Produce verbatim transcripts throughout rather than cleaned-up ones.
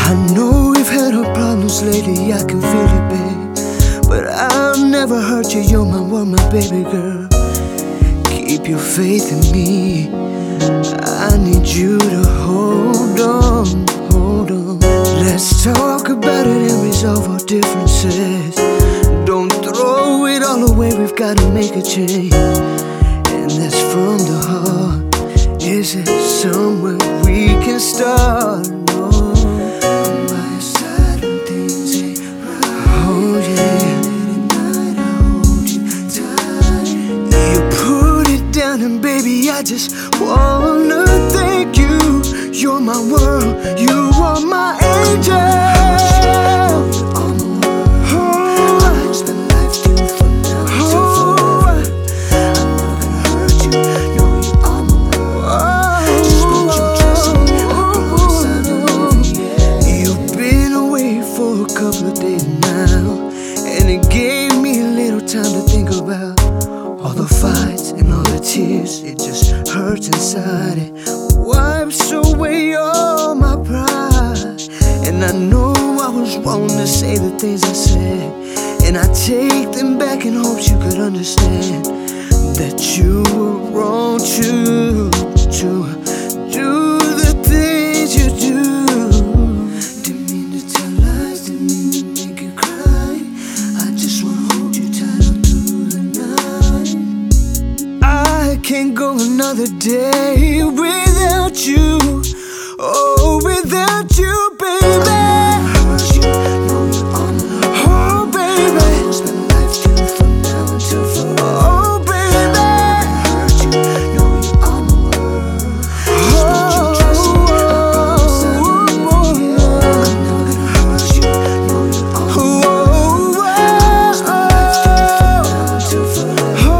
I know we've had our problems lately, I can feel it, babe. But I'll never hurt you, you're my world, my baby girl. Keep your faith in me, I need you to hold on, hold on. Let's talk about it and resolve our differences. Don't throw it all away, we've gotta make a change. And that's from the heart. Is it somewhere we can start? No. I'm by your side when things ain't right. Oh yeah. Late at night I hold you tight. You put it down and baby I just wanna thank you. You're my world, you are my angel. Couple of days now, and it gave me a little time to think about all the fights and all the tears. It just hurts inside, it wipes away all my pride. And I know I was wrong to say the things I said, and I take them back in hopes you could understand that you were wrong to, to do the things you do. Can't go another day without you, oh, without you, baby. Oh, baby. Spend life together from now until forever. Oh, baby. Hurt you, know you are my world. Oh, I'm not gonna hurt you, know you are my world. Spend life together from now until forever.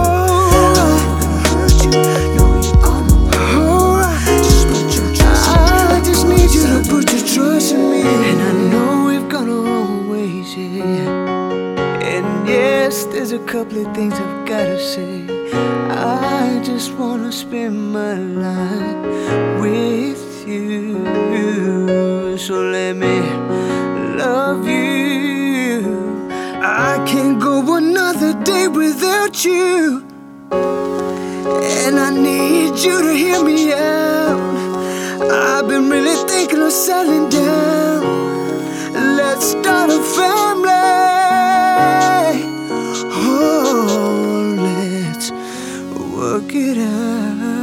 And yes, there's a couple of things I've gotta say. I just wanna spend my life with you, so let me love you. I can't go another day without you, and I need you to hear me out. I've been really thinking of settling down. Let's start a family. Oh, let's work it out.